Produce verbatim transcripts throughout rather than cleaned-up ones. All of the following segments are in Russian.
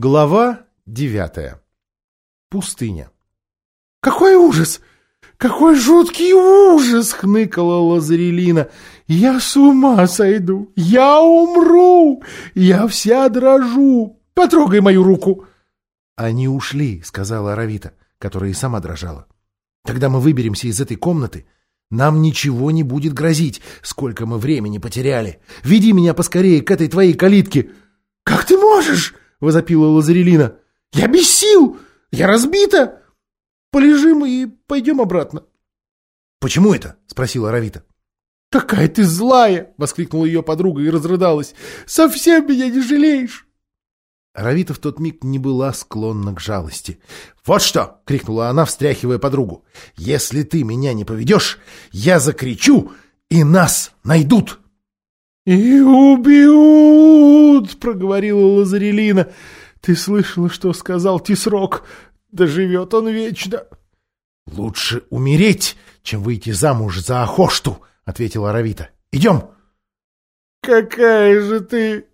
Глава девятая. Пустыня. «Какой ужас! Какой жуткий ужас!» — хныкала Лазарелина. «Я с ума сойду! Я умру! Я вся дрожу! Потрогай мою руку!» «Они ушли», — сказала Аравита, которая и сама дрожала. «Когда мы выберемся из этой комнаты, нам ничего не будет грозить. Сколько мы времени потеряли! Веди меня поскорее к этой твоей калитке!» «Как ты можешь?» — возопила Лазарелина. «Я без сил! Я разбита! Полежим и пойдем обратно». «Почему это?» — спросила Аравита. «Какая ты злая!» — воскликнула ее подруга и разрыдалась. «Совсем меня не жалеешь!» Аравита в тот миг не была склонна к жалости. «Вот что!» — крикнула она, встряхивая подругу. «Если ты меня не поведешь, я закричу, и нас найдут!» «И убьют!» — проговорила Лазарелина. «Ты слышала, что сказал Тисрок? Да живет он вечно!» «Лучше умереть, чем выйти замуж за Ахошту!» — ответила Аравита. «Идем!» «Какая же ты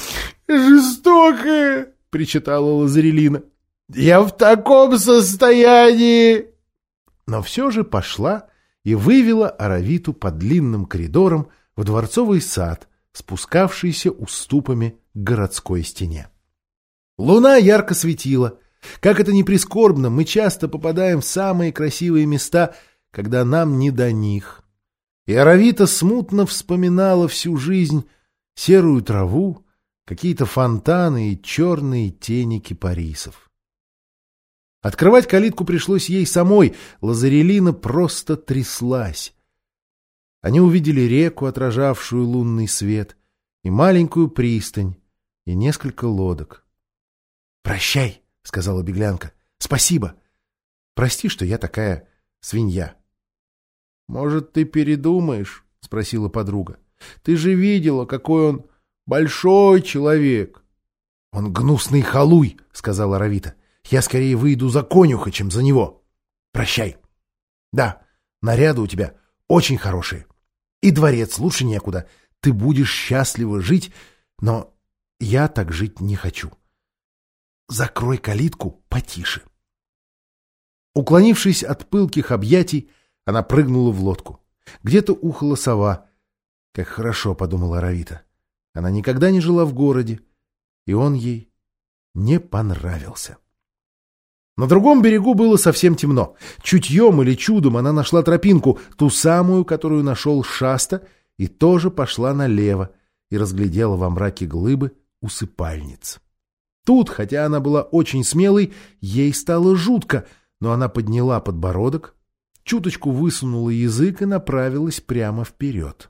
жестокая!» — причитала Лазарелина. «Я в таком состоянии!» Но все же пошла и вывела Аравиту по длинным коридорам в дворцовый сад, спускавшийся уступами к городской стене. Луна ярко светила. Как это ни прискорбно, мы часто попадаем в самые красивые места, когда нам не до них. И Аравита смутно вспоминала всю жизнь серую траву, какие-то фонтаны и черные тени кипарисов. Открывать калитку пришлось ей самой, Лазарелина просто тряслась. Они увидели реку, отражавшую лунный свет, и маленькую пристань, и несколько лодок. «Прощай», — сказала беглянка, — «спасибо. Прости, что я такая свинья». «Может, ты передумаешь?» — спросила подруга. «Ты же видела, какой он большой человек». «Он гнусный халуй», — сказала Аравита. «Я скорее выйду за конюха, чем за него. Прощай. Да, наряды у тебя очень хорошие. И дворец лучше некуда. Ты будешь счастливо жить, но я так жить не хочу. Закрой калитку потише». Уклонившись от пылких объятий, она прыгнула в лодку. Где-то ухала сова. «Как хорошо», — подумала Аравита. Она никогда не жила в городе, и он ей не понравился. На другом берегу было совсем темно. Чутьем или чудом она нашла тропинку, ту самую, которую нашел Шаста, и тоже пошла налево и разглядела во мраке глыбы усыпальниц. Тут, хотя она была очень смелой, ей стало жутко, но она подняла подбородок, чуточку высунула язык и направилась прямо вперед.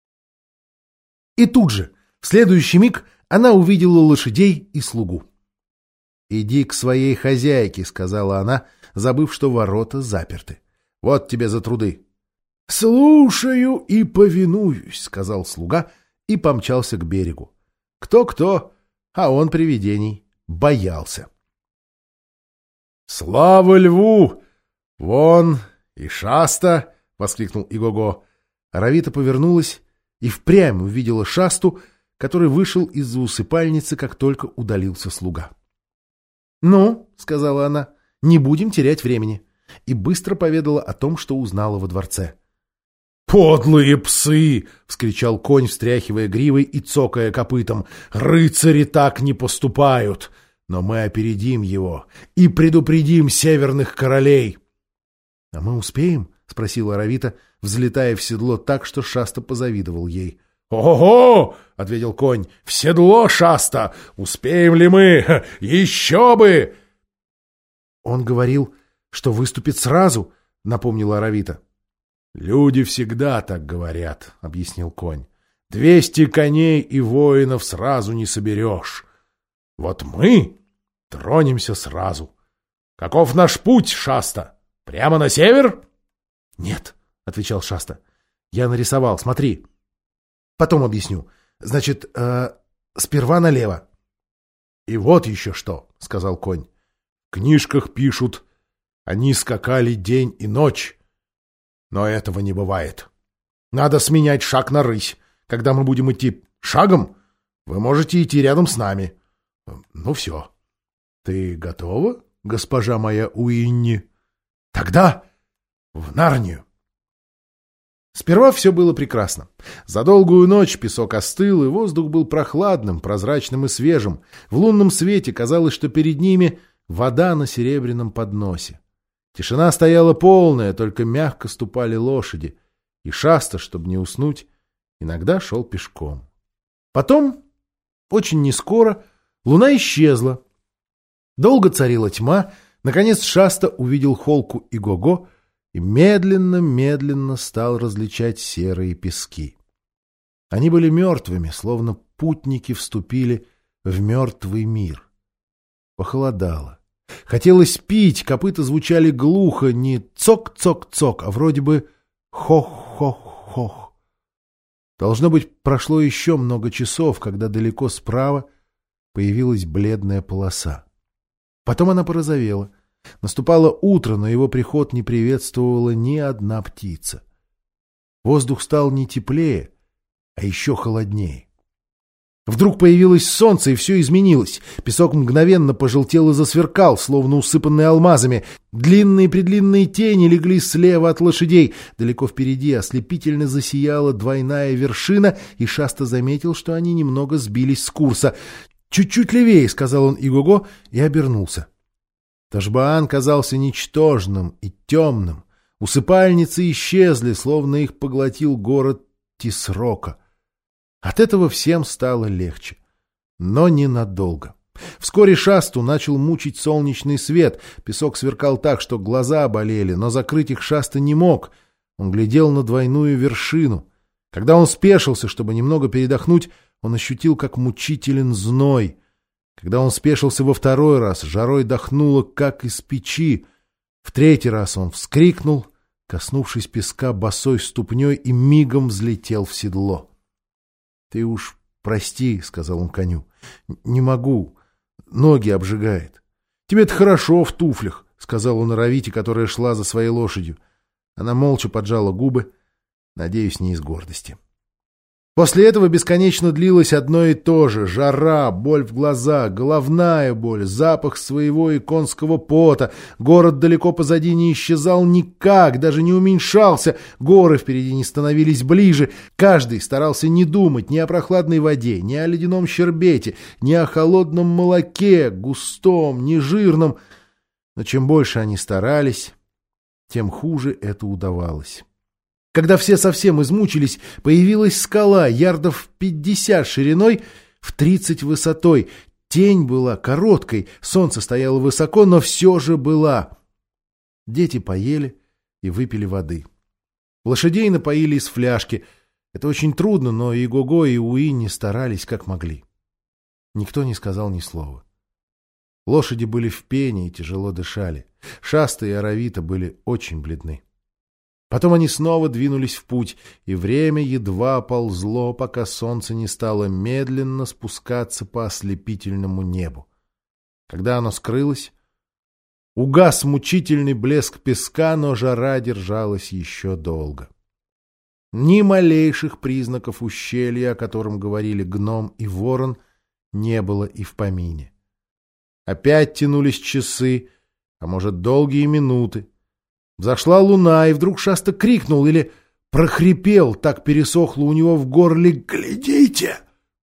И тут же, в следующий миг, она увидела лошадей и слугу. «Иди к своей хозяйке», — сказала она, забыв, что ворота заперты. «Вот тебе за труды». «Слушаю и повинуюсь», — сказал слуга и помчался к берегу. Кто-кто, а он привидений боялся. «Слава льву! Вон и Шаста!» — воскликнул Игого. Аравита повернулась и впрямь увидела Шасту, который вышел из-за усыпальницы, как только удалился слуга. «Ну, — сказала она, — не будем терять времени», и быстро поведала о том, что узнала во дворце. «Подлые псы!» — вскричал конь, встряхивая гривой и цокая копытом. «Рыцари так не поступают! Но мы опередим его и предупредим северных королей!» «А мы успеем?» — спросила Аравита, взлетая в седло так, что Шаста позавидовал ей. «Ого-го!» — ответил конь. «В седло, Шаста! Успеем ли мы? Еще бы!» «Он говорил, что выступит сразу», — напомнила Аравита. «Люди всегда так говорят», — объяснил конь. «Двести коней и воинов сразу не соберешь. Вот мы тронемся сразу. Каков наш путь, Шаста? Прямо на север?» «Нет», — отвечал Шаста. «Я нарисовал, смотри. Потом объясню. Значит, э, сперва налево». «И вот еще что», — сказал конь. «В книжках пишут, они скакали день и ночь. Но этого не бывает. Надо сменять шаг на рысь. Когда мы будем идти шагом, вы можете идти рядом с нами. Ну все. Ты готова, госпожа моя Уинни? — Тогда в Нарнию. Сперва все было прекрасно. За долгую ночь песок остыл, и воздух был прохладным, прозрачным и свежим. В лунном свете казалось, что перед ними вода на серебряном подносе. Тишина стояла полная, только мягко ступали лошади. И Шаста, чтобы не уснуть, иногда шел пешком. Потом, очень нескоро, луна исчезла. Долго царила тьма. Наконец Шаста увидел Холку и Гого и медленно-медленно стал различать серые пески. Они были мертвыми, словно путники вступили в мертвый мир. Похолодало. Хотелось пить, копыта звучали глухо, не цок-цок-цок, а вроде бы хох-хох-хох. Должно быть, прошло еще много часов, когда далеко справа появилась бледная полоса. Потом она порозовела. Наступало утро, но его приход не приветствовала ни одна птица. Воздух стал не теплее, а еще холоднее. Вдруг появилось солнце, и все изменилось. Песок мгновенно пожелтел и засверкал, словно усыпанный алмазами. Длинные-предлинные тени легли слева от лошадей. Далеко впереди ослепительно засияла двойная вершина, и Шаста заметил, что они немного сбились с курса. «Чуть-чуть левее», — сказал он Игого, и обернулся. Ташбаан казался ничтожным и темным. Усыпальницы исчезли, словно их поглотил город Тисрока. От этого всем стало легче. Но ненадолго. Вскоре Шасту начал мучить солнечный свет. Песок сверкал так, что глаза болели, но закрыть их Шаста не мог. Он глядел на двойную вершину. Когда он спешился, чтобы немного передохнуть, он ощутил, как мучителен зной. Когда он спешился во второй раз, жарой дохнуло, как из печи. В третий раз он вскрикнул, коснувшись песка босой ступней, и мигом взлетел в седло. — Ты уж прости, — сказал он коню. — Не могу. Ноги обжигает. — Тебе-то хорошо в туфлях, — сказал он Равите, которая шла за своей лошадью. Она молча поджала губы, надеюсь, не из гордости. После этого бесконечно длилось одно и то же: жара, боль в глазах, головная боль, запах своего и конского пота. Город далеко позади не исчезал никак, даже не уменьшался, горы впереди не становились ближе. Каждый старался не думать ни о прохладной воде, ни о ледяном щербете, ни о холодном молоке, густом, нежирном. Но чем больше они старались, тем хуже это удавалось. Когда все совсем измучились, появилась скала, ярдов пятьдесят шириной, в тридцать высотой. Тень была короткой, солнце стояло высоко, но все же была. Дети поели и выпили воды. Лошадей напоили из фляжки. Это очень трудно, но и Гого, и Уинни старались как могли. Никто не сказал ни слова. Лошади были в пене и тяжело дышали. Шаста и Аравита были очень бледны. Потом они снова двинулись в путь, и время едва ползло, пока солнце не стало медленно спускаться по ослепительному небу. Когда оно скрылось, угас мучительный блеск песка, но жара держалась еще долго. Ни малейших признаков ущелья, о котором говорили гном и ворон, не было и в помине. Опять тянулись часы, а может, долгие минуты. Взошла луна, и вдруг Шаста крикнул или прохрипел, так пересохло у него в горле: «Глядите!»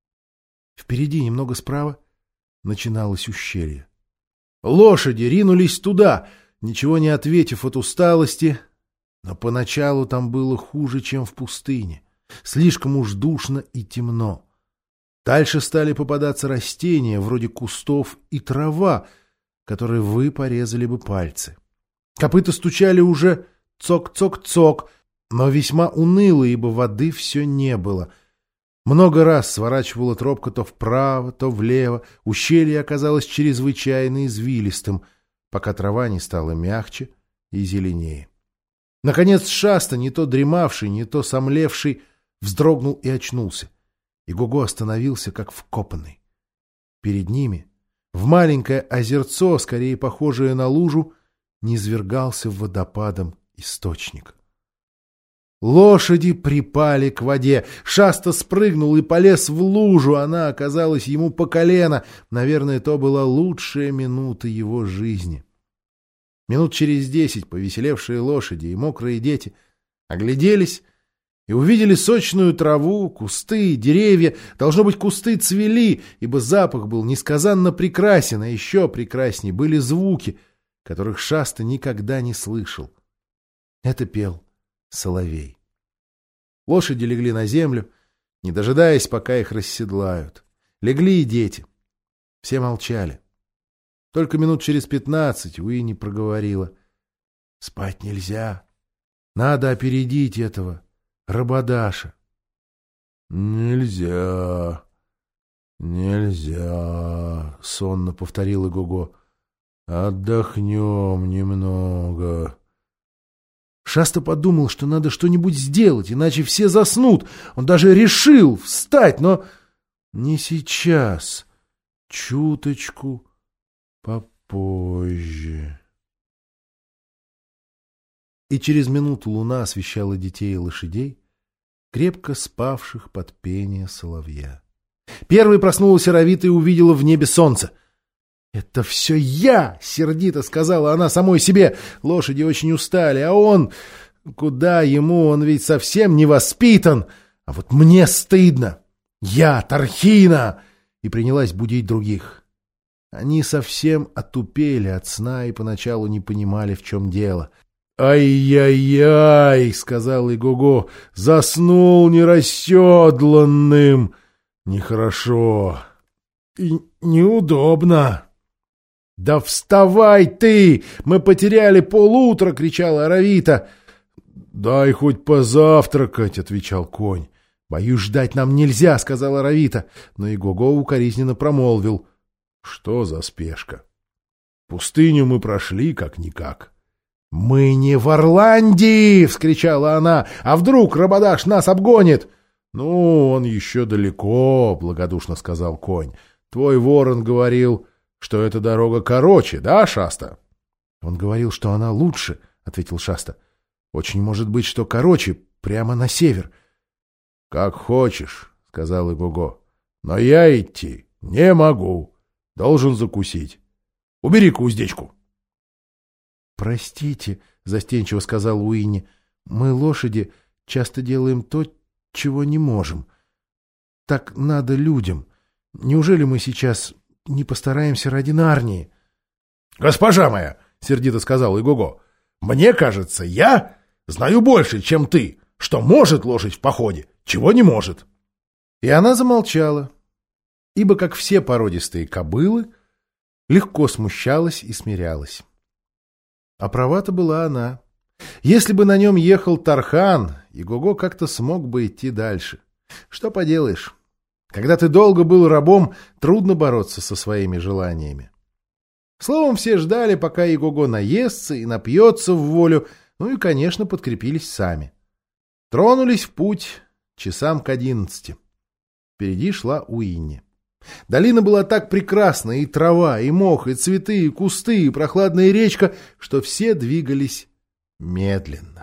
Впереди, немного справа, начиналось ущелье. Лошади ринулись туда, ничего не ответив от усталости, но поначалу там было хуже, чем в пустыне. Слишком уж душно и темно. Дальше стали попадаться растения, вроде кустов, и трава, которой вы порезали бы пальцы. Копыта стучали уже цок-цок-цок, но весьма уныло, ибо воды все не было. Много раз сворачивала тропка то вправо, то влево. Ущелье оказалось чрезвычайно извилистым, пока трава не стала мягче и зеленее. Наконец Шаста, не то дремавший, не то сомлевший, вздрогнул и очнулся. И Гого остановился, как вкопанный. Перед ними, в маленькое озерцо, скорее похожее на лужу, низвергался водопадом источник. Лошади припали к воде. Шаста спрыгнул и полез в лужу. Она оказалась ему по колено. Наверное, то была лучшая минута его жизни. Минут через десять повеселевшие лошади и мокрые дети огляделись и увидели сочную траву, кусты, деревья. Должно быть, кусты цвели, ибо запах был несказанно прекрасен, а еще прекрасней были звуки, которых Шаста никогда не слышал. Это пел соловей. Лошади легли на землю, не дожидаясь, пока их расседлают. Легли и дети. Все молчали. Только минут через пятнадцать Уинни проговорила: «Спать нельзя. Надо опередить этого Рабадаша». «Нельзя, нельзя», — сонно повторил Игого. «Отдохнем немного». Шаста подумал, что надо что-нибудь сделать, иначе все заснут. Он даже решил встать, но не сейчас, чуточку попозже. И через минуту луна освещала детей и лошадей, крепко спавших под пение соловья. Первой проснулась Аравита и увидела в небе солнце. «Это все я!» — сердито сказала она самой себе. Лошади очень устали, а он... Куда ему? Он ведь совсем не воспитан. А вот мне стыдно. Я Тархина! И принялась будить других. Они совсем отупели от сна и поначалу не понимали, в чем дело. «Ай-яй-яй!» — сказал Игого. «Заснул нерасседланным. Нехорошо и неудобно». «Да вставай ты! Мы потеряли полутра!» — кричала Аравита. «Дай хоть позавтракать!» — отвечал конь. «Боюсь, ждать нам нельзя!» — сказала Аравита. Но Игого укоризненно промолвил: «Что за спешка? Пустыню мы прошли как-никак». «Мы не в Орландии!» — вскричала она. «А вдруг Рабадаш нас обгонит?» «Ну, он еще далеко!» — благодушно сказал конь. «Твой ворон говорил, что эта дорога короче, да, Шаста?» «Он говорил, что она лучше», — ответил Шаста. «Очень может быть, что короче, прямо на север». «Как хочешь», — сказал Игого. «Но я идти не могу. Должен закусить. Убери-ка уздечку». «Простите», — застенчиво сказал Уинни, — «мы, лошади, часто делаем то, чего не можем. Так надо людям. Неужели мы сейчас не постараемся ради Нарнии?» «Госпожа моя», — сердито сказал Игого, — «мне кажется, я знаю больше, чем ты, что может лошадь в походе, чего не может». И она замолчала, ибо, как все породистые кобылы, легко смущалась и смирялась. А права-то была она. Если бы на нем ехал Тархан, Игого как-то смог бы идти дальше. Что поделаешь? Когда ты долго был рабом, трудно бороться со своими желаниями. Словом, все ждали, пока Игого наестся и напьется в волю, ну и, конечно, подкрепились сами. Тронулись в путь часам к одиннадцати. Впереди шла Уинни. Долина была так прекрасна, и трава, и мох, и цветы, и кусты, и прохладная речка, что все двигались медленно.